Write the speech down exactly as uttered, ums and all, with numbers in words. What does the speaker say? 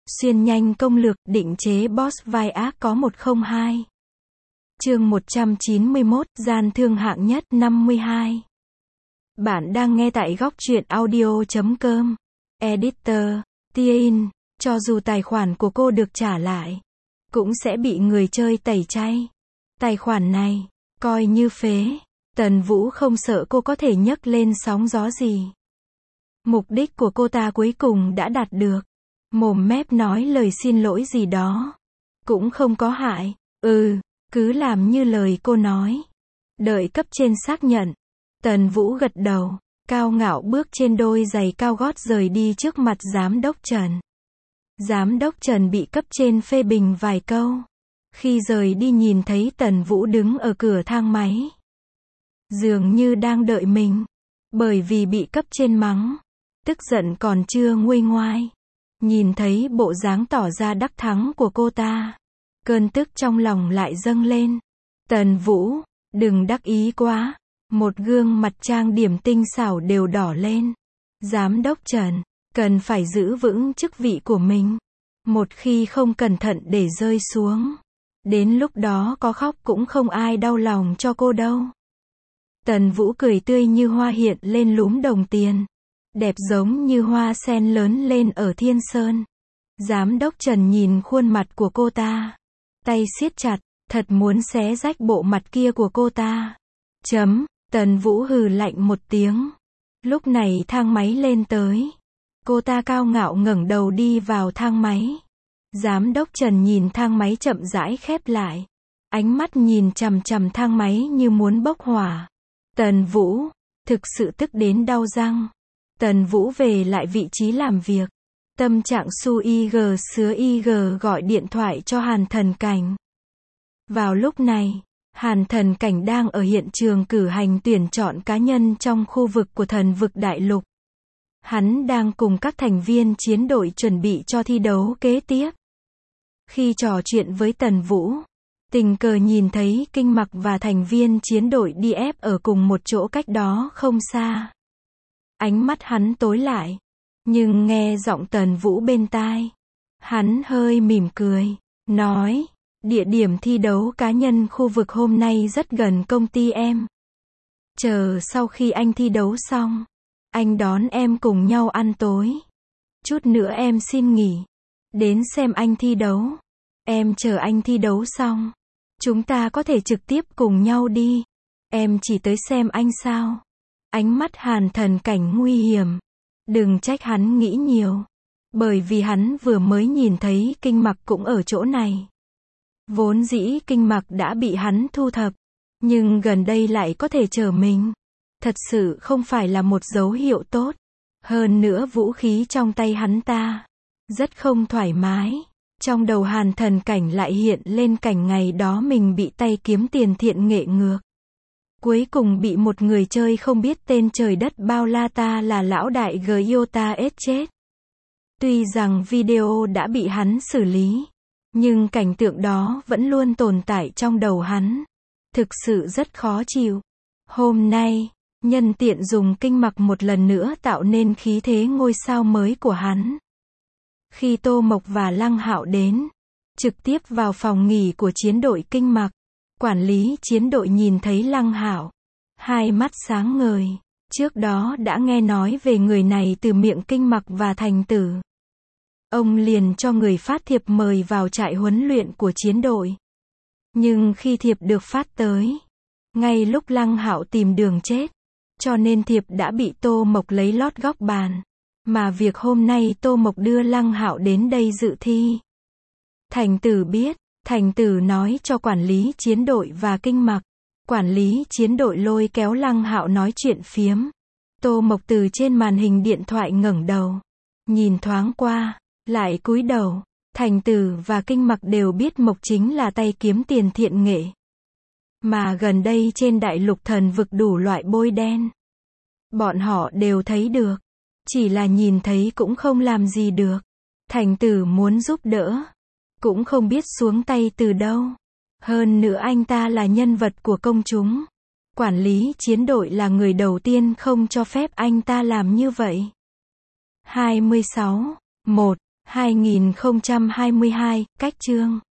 Xuyên nhanh công lược, định chế boss vai ác có một không hai. Chương một trăm chín mươi mốt, gian thương hạng nhất năm mươi hai. Bạn đang nghe tại góc truyện audio chấm com. Editor, Tiin, cho dù tài khoản của cô được trả lại, cũng sẽ bị người chơi tẩy chay. Tài khoản này, coi như phế. Tần Vũ không sợ cô có thể nhấc lên sóng gió gì. Mục đích của cô ta cuối cùng đã đạt được. Mồm mép nói lời xin lỗi gì đó cũng không có hại. Ừ, cứ làm như lời cô nói. Đợi cấp trên xác nhận. Tần Vũ gật đầu, cao ngạo bước trên đôi giày cao gót rời đi trước mặt giám đốc Trần. Giám đốc Trần bị cấp trên phê bình vài câu. Khi rời đi nhìn thấy Tần Vũ đứng ở cửa thang máy. Dường như đang đợi mình. Bởi vì bị cấp trên mắng. Tức giận còn chưa nguôi ngoai. Nhìn thấy bộ dáng tỏ ra đắc thắng của cô ta. Cơn tức trong lòng lại dâng lên. Tần Vũ, đừng đắc ý quá. Một gương mặt trang điểm tinh xảo đều đỏ lên. Giám đốc Trần, cần phải giữ vững chức vị của mình. Một khi không cẩn thận để rơi xuống. Đến lúc đó có khóc cũng không ai đau lòng cho cô đâu. Tần Vũ cười tươi như hoa hiện lên lúm đồng tiền. Đẹp giống như hoa sen lớn lên ở Thiên Sơn. Giám đốc Trần nhìn khuôn mặt của cô ta. Tay siết chặt, thật muốn xé rách bộ mặt kia của cô ta. Chấm, Tần Vũ hừ lạnh một tiếng. Lúc này thang máy lên tới. Cô ta cao ngạo ngẩng đầu đi vào thang máy. Giám đốc Trần nhìn thang máy chậm rãi khép lại. Ánh mắt nhìn chằm chằm thang máy như muốn bốc hỏa. Tần Vũ, thực sự tức đến đau răng. Tần Vũ về lại vị trí làm việc. Tâm trạng su y gờ sứa y gờ gọi điện thoại cho Hàn Thần Cảnh. Vào lúc này, Hàn Thần Cảnh đang ở hiện trường cử hành tuyển chọn cá nhân trong khu vực của Thần vực Đại Lục. Hắn đang cùng các thành viên chiến đội chuẩn bị cho thi đấu kế tiếp. Khi trò chuyện với Tần Vũ, tình cờ nhìn thấy Kinh Mặc và thành viên chiến đội đi ép ở cùng một chỗ cách đó không xa. Ánh mắt hắn tối lại, nhưng nghe giọng Tần Vũ bên tai. Hắn hơi mỉm cười, nói, địa điểm thi đấu cá nhân khu vực hôm nay rất gần công ty em. Chờ sau khi anh thi đấu xong, anh đón em cùng nhau ăn tối. Chút nữa em xin nghỉ, đến xem anh thi đấu. Em chờ anh thi đấu xong, chúng ta có thể trực tiếp cùng nhau đi. Em chỉ tới xem anh sao? Ánh mắt Hàn Thần Cảnh nguy hiểm. Đừng trách hắn nghĩ nhiều. Bởi vì hắn vừa mới nhìn thấy Kinh Mặc cũng ở chỗ này. Vốn dĩ Kinh Mặc đã bị hắn thu thập. Nhưng gần đây lại có thể chờ mình. Thật sự không phải là một dấu hiệu tốt. Hơn nữa vũ khí trong tay hắn ta rất không thoải mái. Trong đầu Hàn Thần Cảnh lại hiện lên cảnh ngày đó mình bị tay kiếm tiền thiện nghệ ngược. Cuối cùng bị một người chơi không biết tên trời đất bao la ta là lão đại Gyota ết chết. Tuy rằng video đã bị hắn xử lý, nhưng cảnh tượng đó vẫn luôn tồn tại trong đầu hắn. Thực sự rất khó chịu. Hôm nay, nhân tiện dùng Kinh Mặc một lần nữa tạo nên khí thế ngôi sao mới của hắn. Khi Tô Mộc và Lăng Hạo đến, trực tiếp vào phòng nghỉ của chiến đội Kinh Mặc. Quản lý chiến đội nhìn thấy Lăng Hạo, hai mắt sáng ngời, trước đó đã nghe nói về người này từ miệng Kinh Mặc và Thành Tử. Ông liền cho người phát thiệp mời vào trại huấn luyện của chiến đội. Nhưng khi thiệp được phát tới, ngay lúc Lăng Hạo tìm đường chết, cho nên thiệp đã bị Tô Mộc lấy lót góc bàn. Mà việc hôm nay Tô Mộc đưa Lăng Hạo đến đây dự thi. Thành Tử biết. Thành Tử nói cho quản lý chiến đội và Kinh Mặc. Quản lý chiến đội lôi kéo Lăng Hạo nói chuyện phiếm. Tô Mộc từ trên màn hình điện thoại ngẩng đầu. Nhìn thoáng qua, lại cúi đầu. Thành Tử và Kinh Mặc đều biết Mộc chính là tay kiếm tiền thiện nghệ. Mà gần đây trên đại lục thần vực đủ loại bôi đen. Bọn họ đều thấy được. Chỉ là nhìn thấy cũng không làm gì được. Thành Tử muốn giúp đỡ. Cũng không biết xuống tay từ đâu. Hơn nữa anh ta là nhân vật của công chúng. Quản lý chiến đội là người đầu tiên không cho phép anh ta làm như vậy. hai mươi sáu. một. hai nghìn không trăm hai mươi hai, cách chương